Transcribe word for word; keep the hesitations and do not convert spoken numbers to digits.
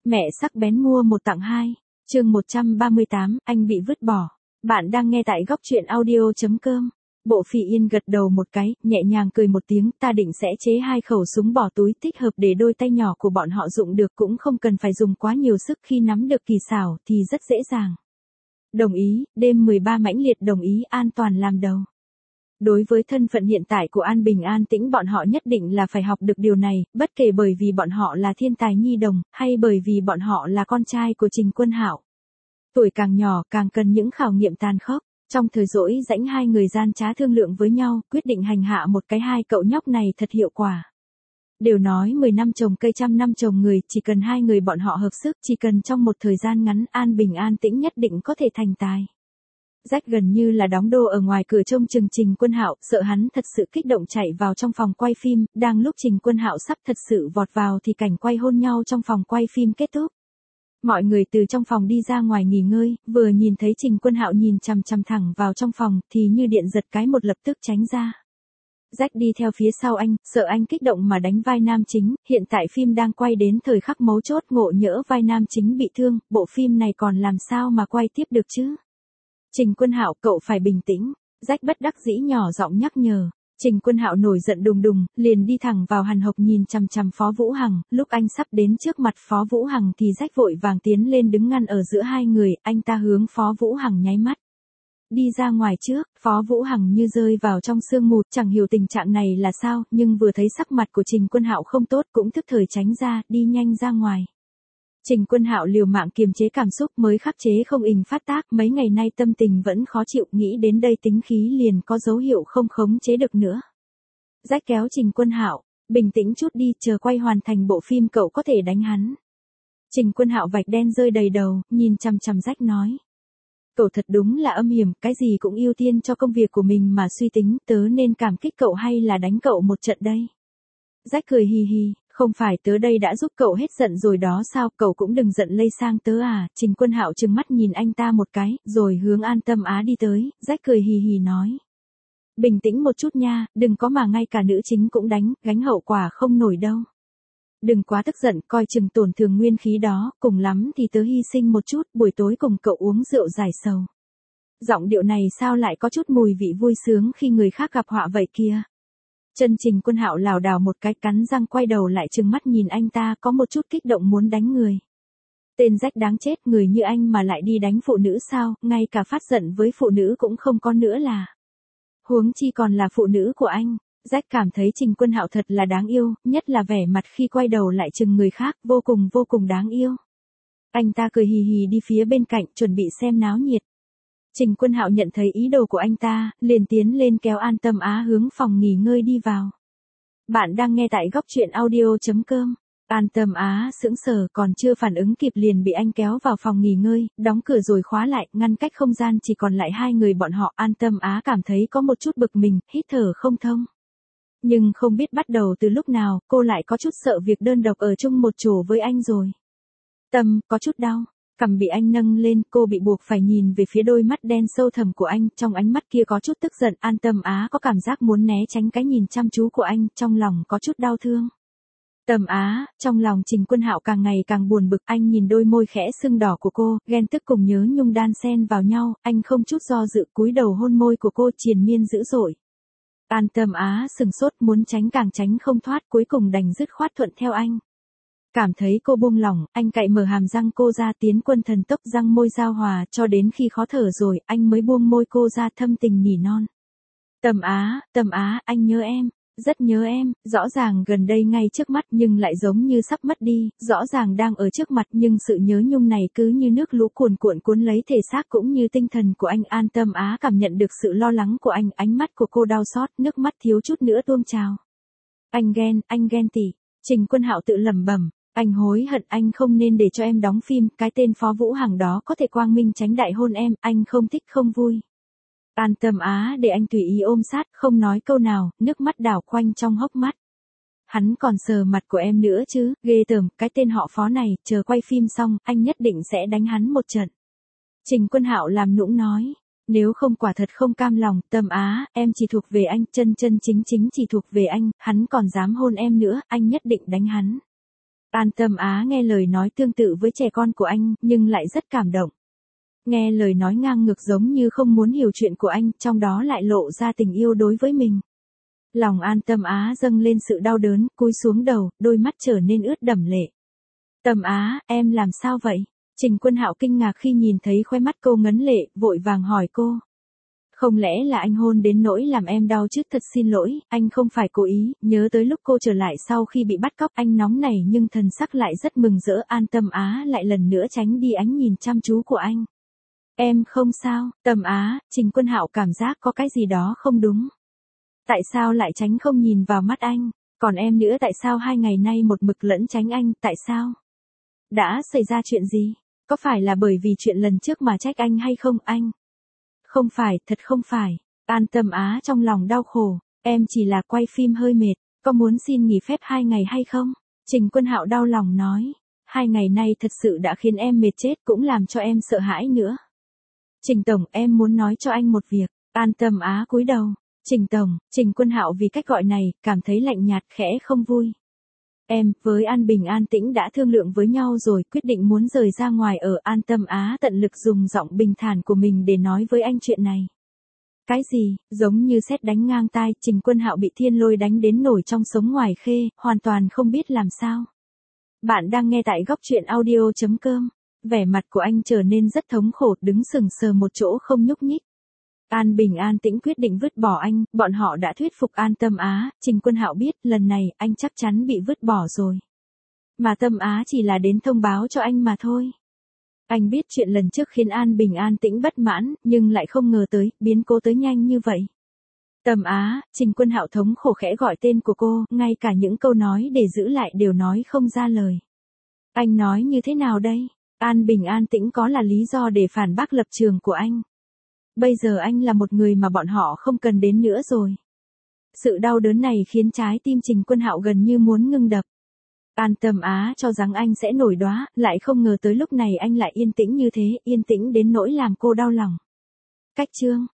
Mẹ sắc bén mua một tặng hai, chương một trăm ba mươi tám, anh bị vứt bỏ. Bạn đang nghe tại góc truyện audio.com. Bộ Phỉ Yên gật đầu một cái, nhẹ nhàng cười một tiếng, ta định sẽ chế hai khẩu súng bỏ túi thích hợp để đôi tay nhỏ của bọn họ dụng được, cũng không cần phải dùng quá nhiều sức, khi nắm được kỳ xảo thì rất dễ dàng. Đồng ý, đêm mười ba mãnh liệt đồng ý, an toàn làm đầu. Đối với thân phận hiện tại của An Bình An Tĩnh, bọn họ nhất định là phải học được điều này, bất kể bởi vì bọn họ là thiên tài nhi đồng, hay bởi vì bọn họ là con trai của Trình Quân Hạo. Tuổi càng nhỏ càng cần những khảo nghiệm tàn khốc. Trong thời rỗi rãnh, hai người gian trá thương lượng với nhau, quyết định hành hạ một cái hai cậu nhóc này thật hiệu quả. Đều nói mười năm trồng cây trăm năm trồng người, chỉ cần hai người bọn họ hợp sức, chỉ cần trong một thời gian ngắn, An Bình An Tĩnh nhất định có thể thành tài. Rách gần như là đóng đô ở ngoài cửa trông chừng Trình Quân Hạo, sợ hắn thật sự kích động chạy vào trong phòng quay phim, đang lúc Trình Quân Hạo sắp thật sự vọt vào thì cảnh quay hôn nhau trong phòng quay phim kết thúc. Mọi người từ trong phòng đi ra ngoài nghỉ ngơi, vừa nhìn thấy Trình Quân Hạo nhìn chằm chằm thẳng vào trong phòng thì như điện giật cái một lập tức tránh ra. Rách đi theo phía sau anh, sợ anh kích động mà đánh vai nam chính, hiện tại phim đang quay đến thời khắc mấu chốt, ngộ nhỡ vai nam chính bị thương, bộ phim này còn làm sao mà quay tiếp được chứ? Trình Quân Hạo, cậu phải bình tĩnh, Rách bất đắc dĩ nhỏ giọng nhắc nhở. Trình Quân Hạo nổi giận đùng đùng, liền đi thẳng vào Hàn Hộc nhìn chằm chằm Phó Vũ Hằng, lúc anh sắp đến trước mặt Phó Vũ Hằng thì Rách vội vàng tiến lên đứng ngăn ở giữa hai người, anh ta hướng Phó Vũ Hằng nháy mắt. Đi ra ngoài trước, Phó Vũ Hằng như rơi vào trong sương mù, chẳng hiểu tình trạng này là sao, nhưng vừa thấy sắc mặt của Trình Quân Hạo không tốt cũng thức thời tránh ra, đi nhanh ra ngoài. Trình Quân Hạo liều mạng kiềm chế cảm xúc mới khắc chế không ình phát tác, mấy ngày nay tâm tình vẫn khó chịu, nghĩ đến đây tính khí liền có dấu hiệu không khống chế được nữa. Rách kéo Trình Quân Hạo, bình tĩnh chút đi, chờ quay hoàn thành bộ phim cậu có thể đánh hắn. Trình Quân Hạo vạch đen rơi đầy đầu, nhìn chằm chằm Rách nói. Cậu thật đúng là âm hiểm, cái gì cũng ưu tiên cho công việc của mình mà suy tính, tớ nên cảm kích cậu hay là đánh cậu một trận đây? Rách cười hì hì. Không phải tớ đây đã giúp cậu hết giận rồi đó sao, cậu cũng đừng giận lây sang tớ à. Trình Quân Hạo trừng mắt nhìn anh ta một cái, rồi hướng An Tâm Á đi tới, Rách cười hì hì nói. Bình tĩnh một chút nha, đừng có mà ngay cả nữ chính cũng đánh, gánh hậu quả không nổi đâu. Đừng quá tức giận, coi chừng tổn thương nguyên khí đó, cùng lắm thì tớ hy sinh một chút, buổi tối cùng cậu uống rượu giải sầu. Giọng điệu này sao lại có chút mùi vị vui sướng khi người khác gặp họa vậy kia. Chân Trình Quân Hạo lảo đảo một cái, cắn răng quay đầu lại trừng mắt nhìn anh ta, có một chút kích động muốn đánh người. Tên Rách đáng chết, người như anh mà lại đi đánh phụ nữ sao, ngay cả phát giận với phụ nữ cũng không có nữa là. Huống chi còn là phụ nữ của anh. Rách cảm thấy Trình Quân Hạo thật là đáng yêu, nhất là vẻ mặt khi quay đầu lại chừng người khác, vô cùng vô cùng đáng yêu. Anh ta cười hì hì đi phía bên cạnh, chuẩn bị xem náo nhiệt. Trình Quân Hạo nhận thấy ý đồ của anh ta, liền tiến lên kéo An Tâm Á hướng phòng nghỉ ngơi đi vào. Bạn đang nghe tại góc truyện audio.com. An Tâm Á sững sờ, còn chưa phản ứng kịp liền bị anh kéo vào phòng nghỉ ngơi, đóng cửa rồi khóa lại, ngăn cách không gian chỉ còn lại hai người bọn họ. An Tâm Á cảm thấy có một chút bực mình, hít thở không thông. Nhưng không biết bắt đầu từ lúc nào, cô lại có chút sợ việc đơn độc ở chung một chỗ với anh rồi. Tâm, có chút đau. Cằm bị anh nâng lên, cô bị buộc phải nhìn về phía đôi mắt đen sâu thẳm của anh, trong ánh mắt kia có chút tức giận. An Tâm Á có cảm giác muốn né tránh cái nhìn chăm chú của anh, trong lòng có chút đau thương. Tâm Á, trong lòng Trình Quân Hạo càng ngày càng buồn bực, anh nhìn đôi môi khẽ sưng đỏ của cô, ghen tức cùng nhớ nhung đan xen vào nhau, anh không chút do dự cúi đầu hôn môi của cô triền miên dữ dội. An Tâm Á sừng sốt, muốn tránh càng tránh không thoát, cuối cùng đành dứt khoát thuận theo anh. Cảm thấy cô buông lỏng, anh cạy mở hàm răng cô ra, tiến quân thần tốc răng môi giao hòa, cho đến khi khó thở rồi, anh mới buông môi cô ra, thâm tình nỉ non. Tâm Á, Tâm Á, anh nhớ em, rất nhớ em, rõ ràng gần đây ngay trước mắt nhưng lại giống như sắp mất đi, rõ ràng đang ở trước mặt nhưng sự nhớ nhung này cứ như nước lũ cuồn cuộn cuốn lấy thể xác cũng như tinh thần của anh. An Tâm Á cảm nhận được sự lo lắng của anh, ánh mắt của cô đau xót, nước mắt thiếu chút nữa tuôn trào. Anh ghen, anh ghen tỉ. Trình Quân Hạo tự lẩm bẩm. Anh hối hận, anh không nên để cho em đóng phim, cái tên Phó Vũ Hằng đó có thể quang minh tránh đại hôn em, anh không thích không vui. An Tâm Á để anh tùy ý ôm sát, không nói câu nào, nước mắt đảo quanh trong hốc mắt. Hắn còn sờ mặt của em nữa chứ, ghê tởm, cái tên họ Phó này, chờ quay phim xong, anh nhất định sẽ đánh hắn một trận. Trình Quân Hạo làm nũng nói, nếu không quả thật không cam lòng, Tâm Á, em chỉ thuộc về anh, chân chân chính chính chỉ thuộc về anh, hắn còn dám hôn em nữa, anh nhất định đánh hắn. An Tâm Á nghe lời nói tương tự với trẻ con của anh, nhưng lại rất cảm động. Nghe lời nói ngang ngược giống như không muốn hiểu chuyện của anh, trong đó lại lộ ra tình yêu đối với mình. Lòng An Tâm Á dâng lên sự đau đớn, cúi xuống đầu, đôi mắt trở nên ướt đẫm lệ. Tâm Á, em làm sao vậy? Trình Quân Hạo kinh ngạc khi nhìn thấy khóe mắt cô ngấn lệ, vội vàng hỏi cô. Không lẽ là anh hôn đến nỗi làm em đau chứ? Thật xin lỗi, anh không phải cố ý. Nhớ tới lúc cô trở lại sau khi bị bắt cóc, anh nóng nảy nhưng thần sắc lại rất mừng rỡ. An Tâm Á lại lần nữa tránh đi ánh nhìn chăm chú của anh. Em không sao. Tâm Á, Trình Quân Hạo cảm giác có cái gì đó không đúng. Tại sao lại tránh không nhìn vào mắt anh? Còn em nữa, tại sao hai ngày nay một mực lẫn tránh anh? Tại sao? Đã xảy ra chuyện gì? Có phải là bởi vì chuyện lần trước mà trách anh hay không anh? Không phải, thật không phải. An Tâm Á trong lòng đau khổ. Em chỉ là quay phim hơi mệt. Có muốn xin nghỉ phép hai ngày hay không? Trình Quân Hạo đau lòng nói. Hai ngày nay thật sự đã khiến em mệt chết, cũng làm cho em sợ hãi nữa. Trình Tổng, em muốn nói cho anh một việc. An Tâm Á cúi đầu. Trình Tổng, Trình Quân Hạo vì cách gọi này, cảm thấy lạnh nhạt, khẽ không vui. Em, với An Bình An Tĩnh đã thương lượng với nhau rồi, quyết định muốn rời ra ngoài ở. An Tâm Á tận lực dùng giọng bình thản của mình để nói với anh chuyện này. Cái gì? Giống như sét đánh ngang tai, Trình Quân Hạo bị thiên lôi đánh đến nổi trong sống ngoài khê, hoàn toàn không biết làm sao. Bạn đang nghe tại góc truyện audio chấm com. Vẻ mặt của anh trở nên rất thống khổ, đứng sừng sờ một chỗ không nhúc nhích. An Bình An Tĩnh quyết định vứt bỏ anh, bọn họ đã thuyết phục An Tâm Á, Trình Quân Hạo biết lần này anh chắc chắn bị vứt bỏ rồi. Mà Tâm Á chỉ là đến thông báo cho anh mà thôi. Anh biết chuyện lần trước khiến An Bình An Tĩnh bất mãn, nhưng lại không ngờ tới, biến cố tới nhanh như vậy. Tâm Á, Trình Quân Hạo thống khổ khẽ gọi tên của cô, ngay cả những câu nói để giữ lại đều nói không ra lời. Anh nói như thế nào đây? An Bình An Tĩnh có là lý do để phản bác lập trường của anh. Bây giờ anh là một người mà bọn họ không cần đến nữa rồi. Sự đau đớn này khiến trái tim Trình Quân Hạo gần như muốn ngưng đập. An Tâm Á cho rằng anh sẽ nổi đoá, lại không ngờ tới lúc này anh lại yên tĩnh như thế, yên tĩnh đến nỗi làm cô đau lòng. Cách chương